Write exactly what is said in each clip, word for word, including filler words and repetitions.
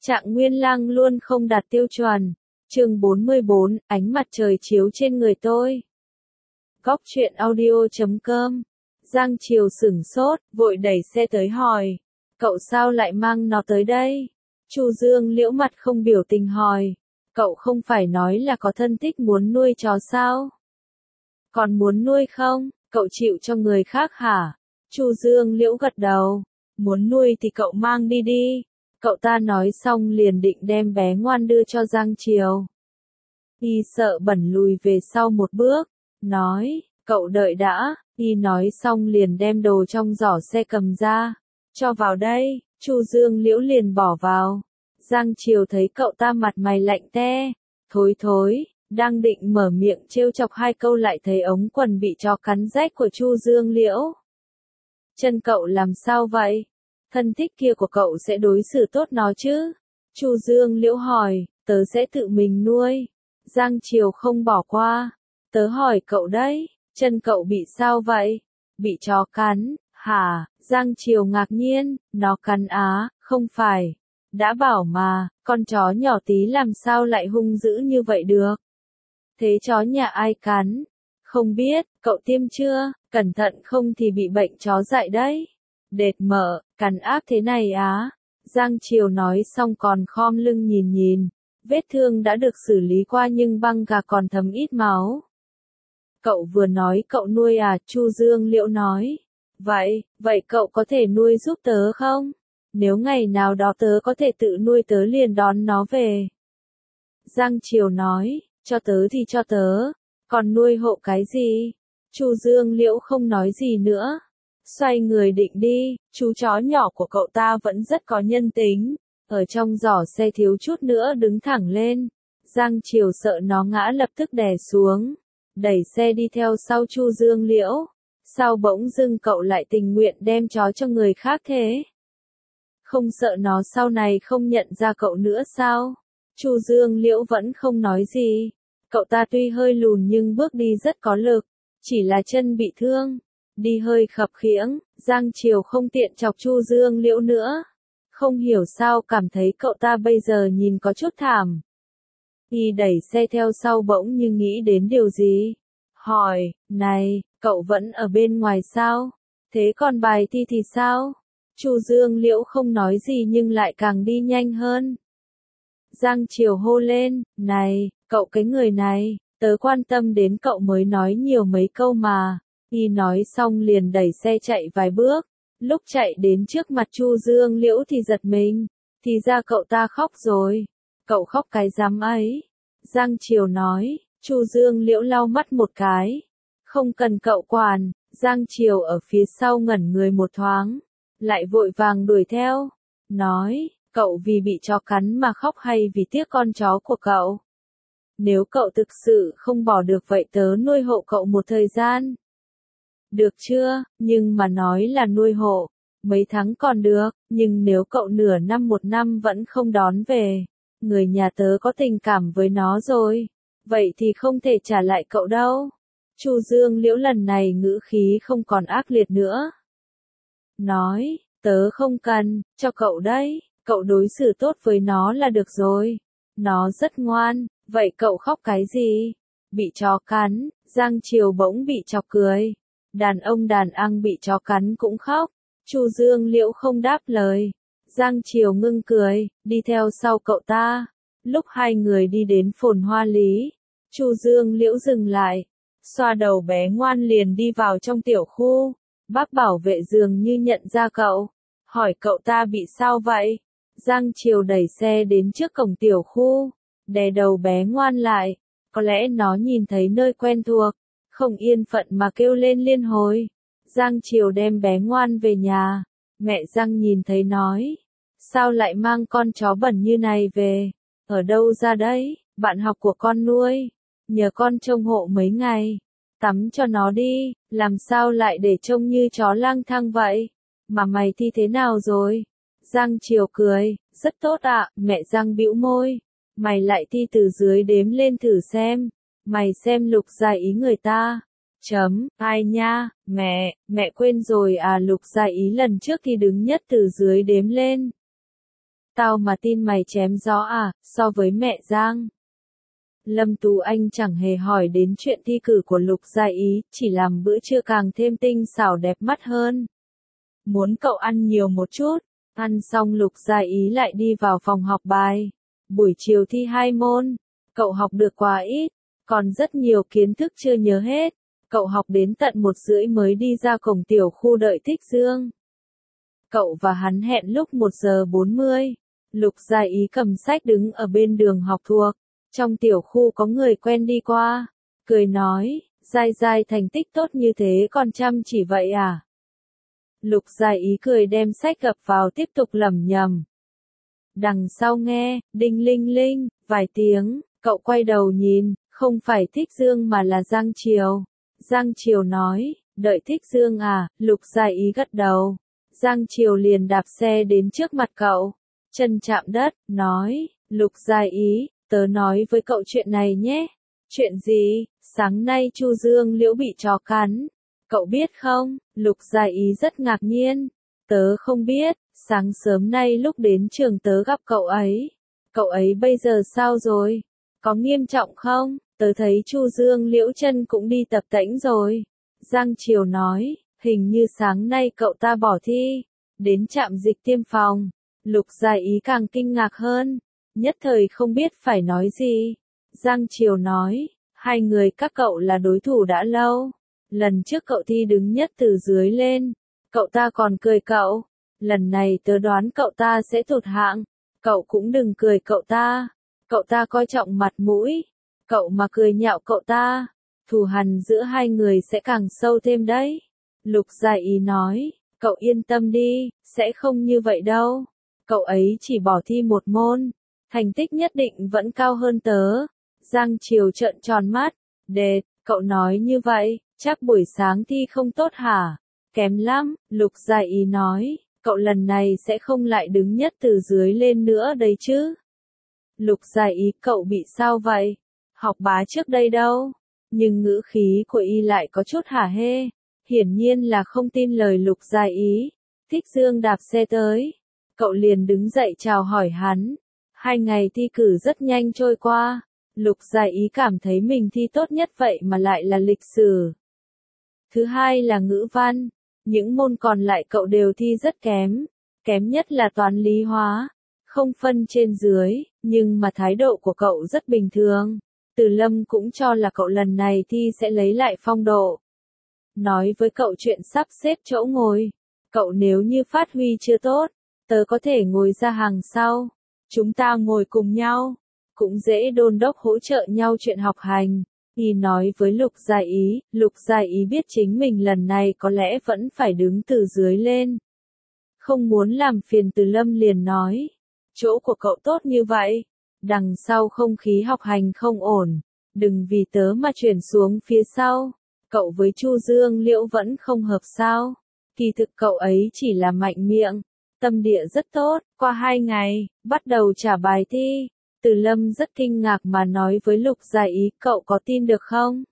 Trạng Nguyên Lăng luôn không đạt tiêu chuẩn. Chương bốn mươi bốn, ánh mặt trời chiếu trên người tôi. Góc truyện audio chấm com. Giang Triều sửng sốt, vội đẩy xe tới hỏi. Cậu sao lại mang nó tới đây? Chu Dương liễu mặt không biểu tình hỏi. Cậu không phải nói là có thân thích muốn nuôi chó sao? Còn muốn nuôi không? Cậu chịu cho người khác hả? Chu Dương liễu gật đầu. Muốn nuôi thì cậu mang đi đi. Cậu ta nói xong liền định đem bé ngoan đưa cho Giang Triều. Y sợ bẩn lùi về sau một bước, nói, cậu đợi đã. Y nói xong liền đem đồ trong giỏ xe cầm ra, cho vào đây. Chu Dương liễu liền bỏ vào. Giang Triều thấy cậu ta mặt mày lạnh te, thối thối, đang định mở miệng trêu chọc hai câu lại thấy ống quần bị chó cắn rách của Chu Dương liễu. Chân cậu làm sao vậy? Thân thích kia của cậu sẽ đối xử tốt nó chứ? Chu Dương liễu hỏi, tớ sẽ tự mình nuôi. Giang Triều không bỏ qua. Tớ hỏi cậu đấy, chân cậu bị sao vậy? Bị chó cắn, hả? Giang Triều ngạc nhiên, nó cắn á, không phải. Đã bảo mà, con chó nhỏ tí làm sao lại hung dữ như vậy được? Thế chó nhà ai cắn? Không biết, cậu tiêm chưa? Cẩn thận không thì bị bệnh chó dại đấy. Đệt mở, cắn ác thế này á. Giang Triều nói xong còn khom lưng nhìn nhìn. Vết thương đã được xử lý qua nhưng băng gạc còn thấm ít máu. Cậu vừa nói cậu nuôi à? Chu Dương liễu nói. Vậy, vậy cậu có thể nuôi giúp tớ không? Nếu ngày nào đó tớ có thể tự nuôi tớ liền đón nó về. Giang Triều nói, cho tớ thì cho tớ. Còn nuôi hộ cái gì? Chu Dương liễu không nói gì nữa. Xoay người định đi, chú chó nhỏ của cậu ta vẫn rất có nhân tính. Ở trong giỏ xe thiếu chút nữa đứng thẳng lên. Giang Triều sợ nó ngã lập tức đè xuống. Đẩy xe đi theo sau Chu Dương liễu. Sao bỗng dưng cậu lại tình nguyện đem chó cho người khác thế? Không sợ nó sau này không nhận ra cậu nữa sao? Chu Dương liễu vẫn không nói gì. Cậu ta tuy hơi lùn nhưng bước đi rất có lực. Chỉ là chân bị thương. Đi hơi khập khiễng. Giang Triều không tiện chọc Chu Dương liễu nữa. Không hiểu sao cảm thấy cậu ta bây giờ nhìn có chút thảm. Y đẩy xe theo sau bỗng như nghĩ đến điều gì. Hỏi, này, cậu vẫn ở bên ngoài sao? Thế còn bài thi thì sao? Chu Dương liễu không nói gì nhưng lại càng đi nhanh hơn. Giang Triều hô lên, này, cậu cái người này, tớ quan tâm đến cậu mới nói nhiều mấy câu mà. Y nói xong liền đẩy xe chạy vài bước. Lúc chạy đến trước mặt Chu Dương liễu thì giật mình. Thì ra cậu ta khóc rồi. Cậu khóc cái dám ấy. Giang Triều nói. Chu Dương liễu lau mắt một cái. Không cần cậu quản. Giang Triều ở phía sau ngẩn người một thoáng. Lại vội vàng đuổi theo. Nói. Cậu vì bị chó cắn mà khóc hay vì tiếc con chó của cậu? Nếu cậu thực sự không bỏ được vậy tớ nuôi hộ cậu một thời gian. Được chưa? Nhưng mà nói là nuôi hộ. Mấy tháng còn được, nhưng nếu cậu nửa năm một năm vẫn không đón về. Người nhà tớ có tình cảm với nó rồi. Vậy thì không thể trả lại cậu đâu. Chu Dương liễu lần này ngữ khí không còn ác liệt nữa. Nói, tớ không cần, cho cậu đấy. Cậu đối xử tốt với nó là được rồi. Nó rất ngoan, vậy cậu khóc cái gì? Bị chó cắn. Giang Triều bỗng bị chọc cười. Đàn ông đàn ăn bị chó cắn cũng khóc. Chu Dương liễu không đáp lời. Giang Triều ngưng cười, đi theo sau cậu ta. Lúc hai người đi đến Phồn Hoa Lý, Chu Dương liễu dừng lại. Xoa đầu bé ngoan liền đi vào trong tiểu khu. Bác bảo vệ dường như nhận ra cậu. Hỏi cậu ta bị sao vậy? Giang Triều đẩy xe đến trước cổng tiểu khu. Đè đầu bé ngoan lại. Có lẽ nó nhìn thấy nơi quen thuộc. Không yên phận mà kêu lên liên hồi. Giang Triều đem bé ngoan về nhà. Mẹ Giang nhìn thấy nói. Sao lại mang con chó bẩn như này về? Ở đâu ra đấy? Bạn học của con nuôi. Nhờ con trông hộ mấy ngày. Tắm cho nó đi. Làm sao lại để trông như chó lang thang vậy? Mà mày thi thế nào rồi? Giang Triều cười. Rất tốt ạ. Mẹ Giang bĩu môi. Mày lại thi từ dưới đếm lên thử xem. Mày xem Lục Gia Ý người ta. Chấm, ai nha, mẹ, mẹ quên rồi à? Lục Gia Ý lần trước thì đứng nhất từ dưới đếm lên. Tao mà tin mày chém gió à, so với mẹ Giang. Lâm Tú Anh chẳng hề hỏi đến chuyện thi cử của Lục Gia Ý, chỉ làm bữa trưa càng thêm tinh xảo đẹp mắt hơn. Muốn cậu ăn nhiều một chút, ăn xong Lục Gia Ý lại đi vào phòng học bài. Buổi chiều thi hai môn, cậu học được quá ít, còn rất nhiều kiến thức chưa nhớ hết. Cậu học đến tận một rưỡi mới đi ra cổng tiểu khu đợi Thích Dương. Cậu và hắn hẹn lúc một giờ bốn mươi. Lục Gia Ý cầm sách đứng ở bên đường học thuộc. Trong tiểu khu có người quen đi qua, cười nói, Giai Giai thành tích tốt như thế còn chăm chỉ vậy à? Lục Gia Ý cười đem sách gập vào tiếp tục lẩm nhẩm. Đằng sau nghe, đinh linh linh, vài tiếng, cậu quay đầu nhìn, không phải Thích Dương mà là Giang Triều. Giang Triều nói, đợi Thích Dương à, Lục Gia Ý gật đầu. Giang Triều liền đạp xe đến trước mặt cậu, chân chạm đất, nói, Lục Gia Ý, tớ nói với cậu chuyện này nhé. Chuyện gì? Sáng nay Chu Dương Liễu bị chó cắn. Cậu biết không? Lục Gia Ý rất ngạc nhiên. Tớ không biết, sáng sớm nay lúc đến trường tớ gặp cậu ấy. Cậu ấy bây giờ sao rồi? Có nghiêm trọng không? Tớ thấy Chu Dương Liễu chân cũng đi tập tễnh rồi. Giang Triều nói, hình như sáng nay cậu ta bỏ thi. Đến trạm dịch tiêm phòng. Lục Gia Ý càng kinh ngạc hơn. Nhất thời không biết phải nói gì. Giang Triều nói, hai người các cậu là đối thủ đã lâu. Lần trước cậu thi đứng nhất từ dưới lên. Cậu ta còn cười cậu. Lần này tớ đoán cậu ta sẽ tụt hạng. Cậu cũng đừng cười cậu ta. Cậu ta coi trọng mặt mũi. Cậu mà cười nhạo cậu ta, thù hằn giữa hai người sẽ càng sâu thêm đấy. Lục Gia Ý nói, cậu yên tâm đi, sẽ không như vậy đâu. Cậu ấy chỉ bỏ thi một môn. Thành tích nhất định vẫn cao hơn tớ. Giang Triều trợn tròn mắt. Đệt, cậu nói như vậy, chắc buổi sáng thi không tốt hả? Kém lắm, Lục Gia Ý nói, cậu lần này sẽ không lại đứng nhất từ dưới lên nữa đấy chứ. Lục Gia Ý, cậu bị sao vậy? Học bá trước đây đâu? Nhưng ngữ khí của y lại có chút hả hê. Hiển nhiên là không tin lời Lục Gia Ý. Thích Dương đạp xe tới. Cậu liền đứng dậy chào hỏi hắn. Hai ngày thi cử rất nhanh trôi qua. Lục Gia Ý cảm thấy mình thi tốt nhất vậy mà lại là lịch sử. Thứ hai là ngữ văn. Những môn còn lại cậu đều thi rất kém. Kém nhất là toán lý hóa. Không phân trên dưới, nhưng mà thái độ của cậu rất bình thường. Từ Lâm cũng cho là cậu lần này thi sẽ lấy lại phong độ. Nói với cậu chuyện sắp xếp chỗ ngồi. Cậu nếu như phát huy chưa tốt, tớ có thể ngồi ra hàng sau. Chúng ta ngồi cùng nhau. Cũng dễ đôn đốc hỗ trợ nhau chuyện học hành. Y nói với Lục Gia Ý, Lục Gia Ý biết chính mình lần này có lẽ vẫn phải đứng từ dưới lên. Không muốn làm phiền Từ Lâm liền nói. Chỗ của cậu tốt như vậy. Đằng sau không khí học hành không ổn. Đừng vì tớ mà chuyển xuống phía sau. Cậu với Chu Dương Liễu vẫn không hợp sao. Kỳ thực cậu ấy chỉ là mạnh miệng. Tâm địa rất tốt. Qua hai ngày, bắt đầu trả bài thi. Từ Lâm rất kinh ngạc mà nói với Lục Gia Ý, cậu có tin được không?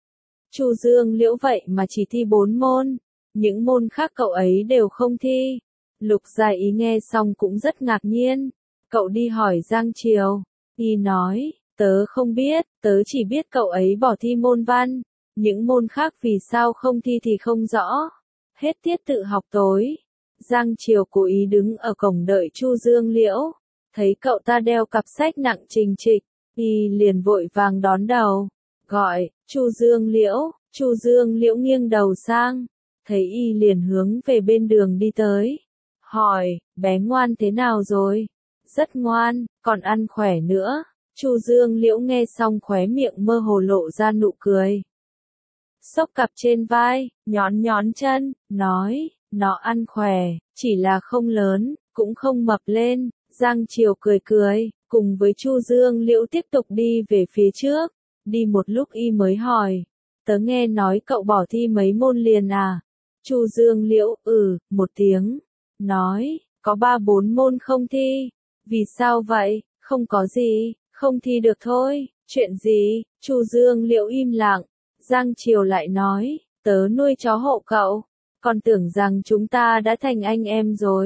Chu Dương Liễu vậy mà chỉ thi bốn môn. Những môn khác cậu ấy đều không thi. Lục Gia Ý nghe xong cũng rất ngạc nhiên. Cậu đi hỏi Giang Triều. Y nói, tớ không biết, tớ chỉ biết cậu ấy bỏ thi môn văn. Những môn khác vì sao không thi thì không rõ. Hết tiết tự học tối. Giang Triều cố ý đứng ở cổng đợi Chu Dương Liễu. Thấy cậu ta đeo cặp sách nặng trình trịch. Y liền vội vàng đón đầu. Gọi, Chu Dương Liễu. Chu Dương Liễu nghiêng đầu sang. Thấy Y liền hướng về bên đường đi tới. Hỏi, bé ngoan thế nào rồi? Rất ngoan, còn ăn khỏe nữa. Chu Dương Liễu nghe xong khóe miệng mơ hồ lộ ra nụ cười. Xốc cặp trên vai, nhón nhón chân, nói, nó ăn khỏe, chỉ là không lớn, cũng không mập lên. Giang Triều cười cười, cùng với Chu Dương Liễu tiếp tục đi về phía trước. Đi một lúc Y mới hỏi, tớ nghe nói cậu bỏ thi mấy môn liền à? Chu Dương Liễu, ừ, một tiếng. Nói, có ba bốn môn không thi. Vì sao vậy? Không có gì, không thi được thôi. Chuyện gì? Chu Dương Liễu im lặng. Giang Triều lại nói, tớ nuôi chó hộ cậu. Còn tưởng rằng chúng ta đã thành anh em rồi.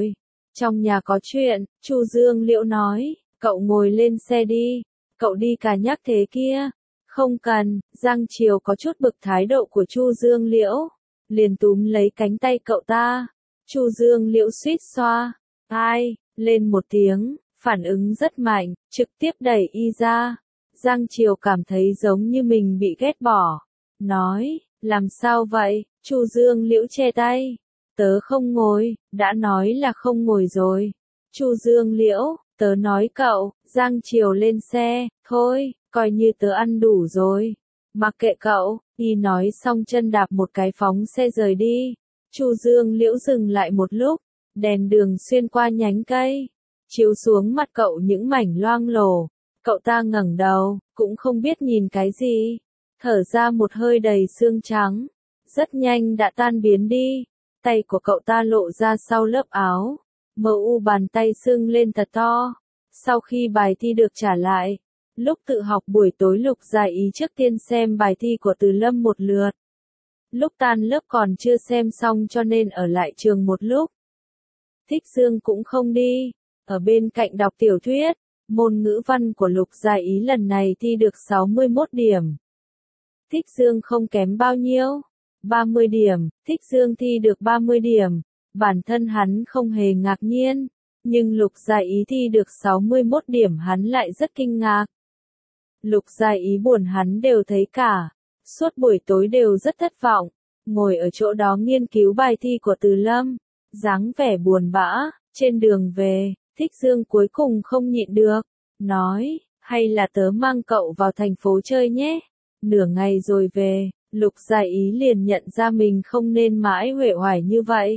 Trong nhà có chuyện, Chu Dương Liễu nói, cậu ngồi lên xe đi, cậu đi cả nhắc thế kia. Không cần, Giang Triều có chút bực thái độ của Chu Dương Liễu, liền túm lấy cánh tay cậu ta. Chu Dương Liễu suýt xoa, ai, lên một tiếng, phản ứng rất mạnh, trực tiếp đẩy y ra. Giang Triều cảm thấy giống như mình bị ghét bỏ, nói, làm sao vậy? Chu Dương Liễu che tay, tớ không ngồi, đã nói là không ngồi rồi. Chu Dương Liễu, tớ nói cậu. Giang Triều lên xe, thôi, coi như tớ ăn đủ rồi. Mặc kệ cậu, y nói xong chân đạp một cái phóng xe rời đi. Chu Dương Liễu dừng lại một lúc, đèn đường xuyên qua nhánh cây, chiếu xuống mặt cậu những mảnh loang lổ. Cậu ta ngẩng đầu, cũng không biết nhìn cái gì, thở ra một hơi đầy xương trắng, rất nhanh đã tan biến đi. Tay của cậu ta lộ ra sau lớp áo, mờ u bàn tay sưng lên thật to. Sau khi bài thi được trả lại, lúc tự học buổi tối Lục Gia Ý trước tiên xem bài thi của Từ Lâm một lượt. Lúc tan lớp còn chưa xem xong cho nên ở lại trường một lúc. Thích Dương cũng không đi, ở bên cạnh đọc tiểu thuyết. Môn ngữ văn của Lục Gia Ý lần này thi được sáu mươi mốt điểm. Thích Dương không kém bao nhiêu, ba mươi điểm, Thích Dương thi được ba mươi điểm. Bản thân hắn không hề ngạc nhiên, nhưng Lục Gia Ý thi được sáu mươi mốt điểm hắn lại rất kinh ngạc. Lục Gia Ý buồn hắn đều thấy cả, suốt buổi tối đều rất thất vọng, ngồi ở chỗ đó nghiên cứu bài thi của Từ Lâm, dáng vẻ buồn bã. Trên đường về, Thích Dương cuối cùng không nhịn được, nói, hay là tớ mang cậu vào thành phố chơi nhé. Nửa ngày rồi về, Lục Gia Ý liền nhận ra mình không nên mãi uể oải như vậy.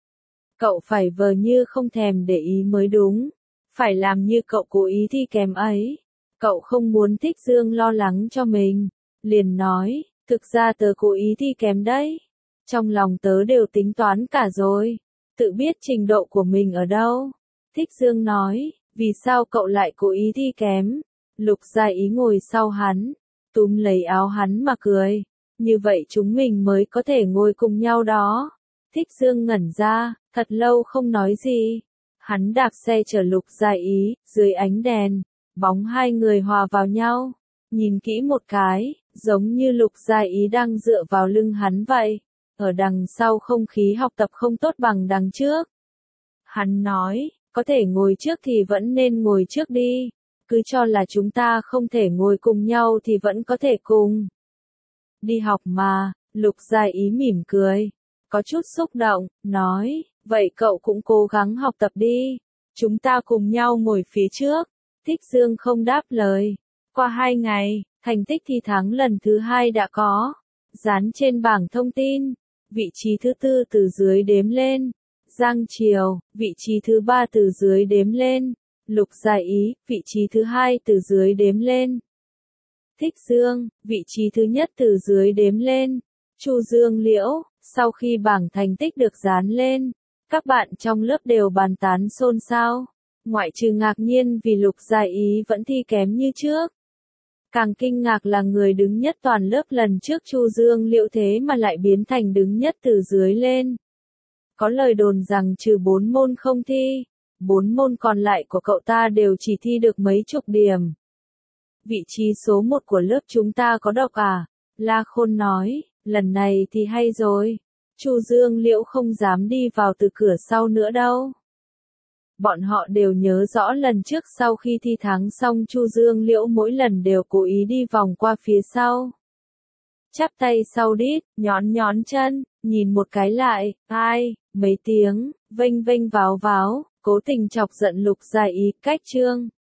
Cậu phải vờ như không thèm để ý mới đúng, phải làm như cậu cố ý thi kém ấy. Cậu không muốn Thích Dương lo lắng cho mình, liền nói, thực ra tớ cố ý thi kém đấy. Trong lòng tớ đều tính toán cả rồi, tự biết trình độ của mình ở đâu. Thích Dương nói, vì sao cậu lại cố ý thi kém? Lục Gia Ý ngồi sau hắn, túm lấy áo hắn mà cười, như vậy chúng mình mới có thể ngồi cùng nhau đó. Thích Dương ngẩn ra, thật lâu không nói gì. Hắn đạp xe chở Lục Gia Ý, dưới ánh đèn, bóng hai người hòa vào nhau. Nhìn kỹ một cái, giống như Lục Gia Ý đang dựa vào lưng hắn vậy. Ở đằng sau không khí học tập không tốt bằng đằng trước. Hắn nói, có thể ngồi trước thì vẫn nên ngồi trước đi. Cứ cho là chúng ta không thể ngồi cùng nhau thì vẫn có thể cùng đi học mà. Lục Gia Ý mỉm cười, có chút xúc động, nói, vậy cậu cũng cố gắng học tập đi. Chúng ta cùng nhau ngồi phía trước. Thích Dương không đáp lời. Qua hai ngày, thành tích thi tháng lần thứ hai đã có, dán trên bảng thông tin. Vị trí thứ tư từ dưới đếm lên. Giang Triều, vị trí thứ ba từ dưới đếm lên. Lục Gia Ý, vị trí thứ hai từ dưới đếm lên. Thích Dương, vị trí thứ nhất từ dưới đếm lên. Chu Dương Liễu, sau khi bảng thành tích được dán lên, các bạn trong lớp đều bàn tán xôn xao, ngoại trừ ngạc nhiên vì Lục Gia Ý vẫn thi kém như trước. Càng kinh ngạc là người đứng nhất toàn lớp lần trước Chu Dương Liễu thế mà lại biến thành đứng nhất từ dưới lên. Có lời đồn rằng trừ bốn môn không thi, bốn môn còn lại của cậu ta đều chỉ thi được mấy chục điểm. Vị trí số một của lớp chúng ta có độc à? La Khôn nói, lần này thì hay rồi. Chu Dương Liễu không dám đi vào từ cửa sau nữa đâu. Bọn họ đều nhớ rõ lần trước sau khi thi thắng xong Chu Dương Liễu mỗi lần đều cố ý đi vòng qua phía sau. Chắp tay sau đít, nhón nhón chân, nhìn một cái lại, ai, mấy tiếng, vênh vênh váo váo, cố tình chọc giận Lục Gia Ý, cách chương.